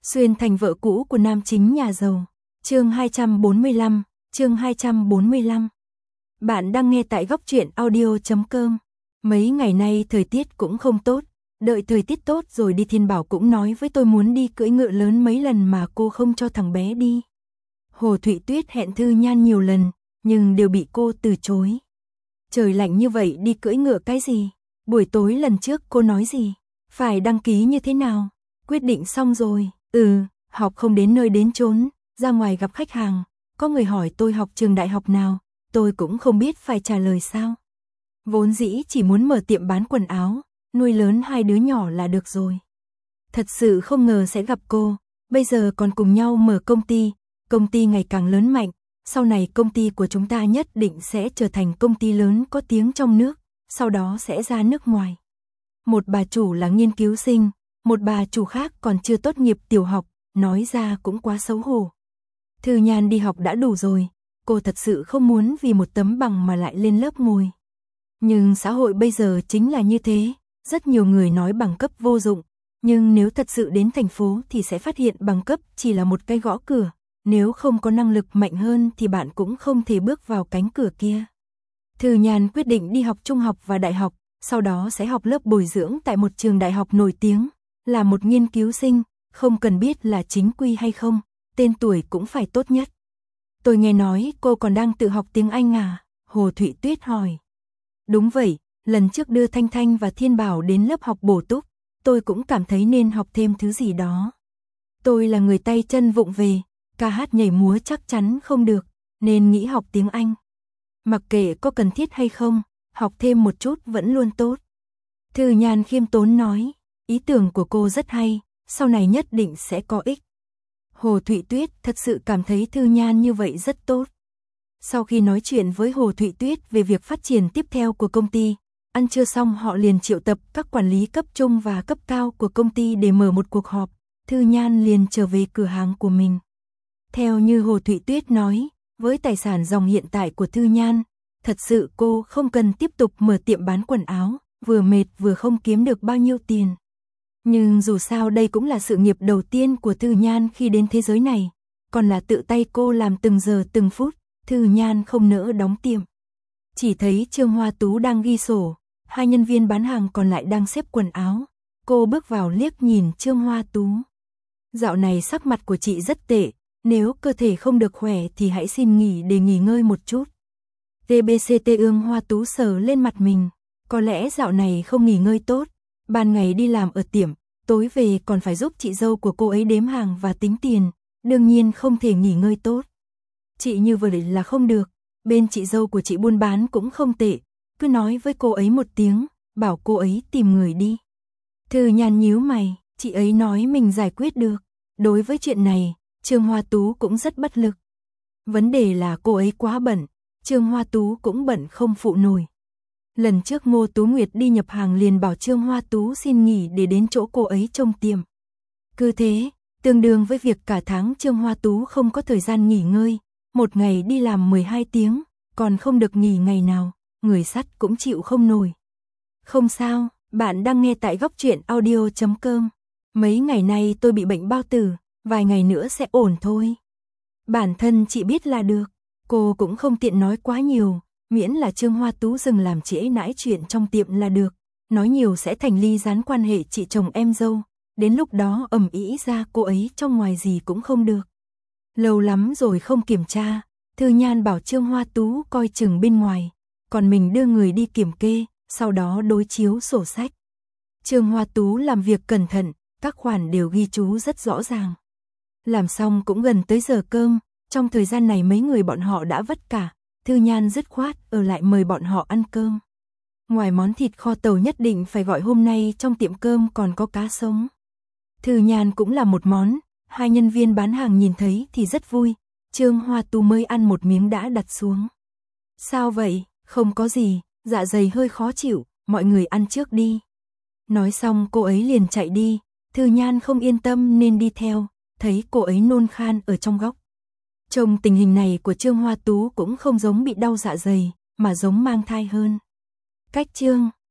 Xuyên thành vợ cũ của nam chính nhà giàu. Chương 245, chương 245. Bạn đang nghe tại góc truyện audio.com. Mấy ngày nay thời tiết cũng không tốt, đợi thời tiết tốt rồi đi. Thiên Bảo cũng nói với tôi muốn đi cưỡi ngựa lớn mấy lần mà cô không cho thằng bé đi. Hồ Thụy Tuyết hẹn Thư Nhan nhiều lần, nhưng đều bị cô từ chối. Trời lạnh như vậy đi cưỡi ngựa cái gì? Buổi tối lần trước cô nói gì? Phải đăng ký như thế nào? Quyết định xong rồi. Học không đến nơi đến chốn, ra ngoài gặp khách hàng. Có người hỏi tôi học trường đại học nào, tôi cũng không biết phải trả lời sao. Vốn dĩ chỉ muốn mở tiệm bán quần áo, nuôi lớn hai đứa nhỏ là được rồi. Thật sự không ngờ sẽ gặp cô, bây giờ còn cùng nhau mở công ty ngày càng lớn mạnh. Sau này công ty của chúng ta nhất định sẽ trở thành công ty lớn có tiếng trong nước, sau đó sẽ ra nước ngoài. Một bà chủ là nghiên cứu sinh, một bà chủ khác còn chưa tốt nghiệp tiểu học, nói ra cũng quá xấu hổ. Thư Nhan đi học đã đủ rồi, cô thật sự không muốn vì một tấm bằng mà lại lên lớp ngồi. Nhưng xã hội bây giờ chính là như thế, rất nhiều người nói bằng cấp vô dụng, nhưng nếu thật sự đến thành phố thì sẽ phát hiện bằng cấp chỉ là một cái gõ cửa, nếu không có năng lực mạnh hơn thì bạn cũng không thể bước vào cánh cửa kia. Thư Nhan quyết định đi học trung học và đại học, sau đó sẽ học lớp bồi dưỡng tại một trường đại học nổi tiếng, là một nghiên cứu sinh, không cần biết là chính quy hay không, tên tuổi cũng phải tốt nhất. Tôi nghe nói cô còn đang tự học tiếng Anh à? Hồ Thụy Tuyết hỏi. Đúng vậy, lần trước đưa Thanh Thanh và Thiên Bảo đến lớp học bổ túc, tôi cũng cảm thấy nên học thêm thứ gì đó. Tôi là người tay chân vụng về, ca hát nhảy múa chắc chắn không được, nên nghĩ học tiếng Anh. Mặc kệ có cần thiết hay không, học thêm một chút vẫn luôn tốt. Thư Nhan khiêm tốn nói, ý tưởng của cô rất hay, sau này nhất định sẽ có ích. Hồ Thụy Tuyết thật sự cảm thấy Thư Nhan như vậy rất tốt. Sau khi nói chuyện với Hồ Thụy Tuyết về việc phát triển tiếp theo của công ty, ăn trưa xong họ liền triệu tập các quản lý cấp trung và cấp cao của công ty để mở một cuộc họp. Thư Nhan liền trở về cửa hàng của mình. Theo như Hồ Thụy Tuyết nói, với tài sản ròng hiện tại của Thư Nhan, thật sự cô không cần tiếp tục mở tiệm bán quần áo, vừa mệt vừa không kiếm được bao nhiêu tiền. Nhưng dù sao đây cũng là sự nghiệp đầu tiên của Thư Nhan khi đến thế giới này, còn là tự tay cô làm từng giờ từng phút. Thư Nhan không nỡ đóng tiệm. Chỉ thấy Trương Hoa Tú đang ghi sổ, hai nhân viên bán hàng còn lại đang xếp quần áo. Cô bước vào liếc nhìn Trương Hoa Tú. Dạo này sắc mặt của chị rất tệ, nếu cơ thể không được khỏe thì hãy xin nghỉ để nghỉ ngơi một chút. TBCT ương Hoa Tú sờ lên mặt mình, có lẽ dạo này không nghỉ ngơi tốt, ban ngày đi làm ở tiệm, tối về còn phải giúp chị dâu của cô ấy đếm hàng và tính tiền, đương nhiên không thể nghỉ ngơi tốt. Chị như vậy là không được, bên chị dâu của chị buôn bán cũng không tệ, cứ nói với cô ấy một tiếng, bảo cô ấy tìm người đi. Thư Nhan nhíu mày, chị ấy nói mình giải quyết được. Đối với chuyện này, Trương Hoa Tú cũng rất bất lực. Vấn đề là cô ấy quá bận, Trương Hoa Tú cũng bận không phụ nổi. Lần trước Ngô Tú Nguyệt đi nhập hàng liền bảo Trương Hoa Tú xin nghỉ để đến chỗ cô ấy trông tiệm. Cứ thế, tương đương với việc cả tháng Trương Hoa Tú không có thời gian nghỉ ngơi, một ngày đi làm 12 tiếng, còn không được nghỉ ngày nào, người sắt cũng chịu không nổi. Không sao, bạn đang nghe tại góc truyện audio.com. Mấy ngày nay tôi bị bệnh bao tử, vài ngày nữa sẽ ổn thôi. Bản thân chị biết là được, cô cũng không tiện nói quá nhiều, miễn là Trương Hoa Tú dừng làm trễ nãi chuyện trong tiệm là được, nói nhiều sẽ thành ly gián quan hệ chị chồng em dâu, đến lúc đó ầm ĩ ra cô ấy trong ngoài gì cũng không được. Lâu lắm rồi không kiểm tra, Thư Nhan bảo Trương Hoa Tú coi chừng bên ngoài, còn mình đưa người đi kiểm kê, sau đó đối chiếu sổ sách. Trương Hoa Tú làm việc cẩn thận, các khoản đều ghi chú rất rõ ràng. Làm xong cũng gần tới giờ cơm, trong thời gian này mấy người bọn họ đã vất cả, Thư Nhan dứt khoát ở lại mời bọn họ ăn cơm. Ngoài món thịt kho tàu nhất định phải gọi hôm nay trong tiệm cơm còn có cá sống. Thư Nhan cũng là một món, hai nhân viên bán hàng nhìn thấy thì rất vui, Trương Hoa Tú mới ăn một miếng đã đặt xuống. Sao vậy, không có gì, dạ dày hơi khó chịu, mọi người ăn trước đi. Nói xong cô ấy liền chạy đi, Thư Nhan không yên tâm nên đi theo, thấy cô ấy nôn khan ở trong góc. Trông tình hình này của Trương Hoa Tú cũng không giống bị đau dạ dày, mà giống mang thai hơn. Cách chương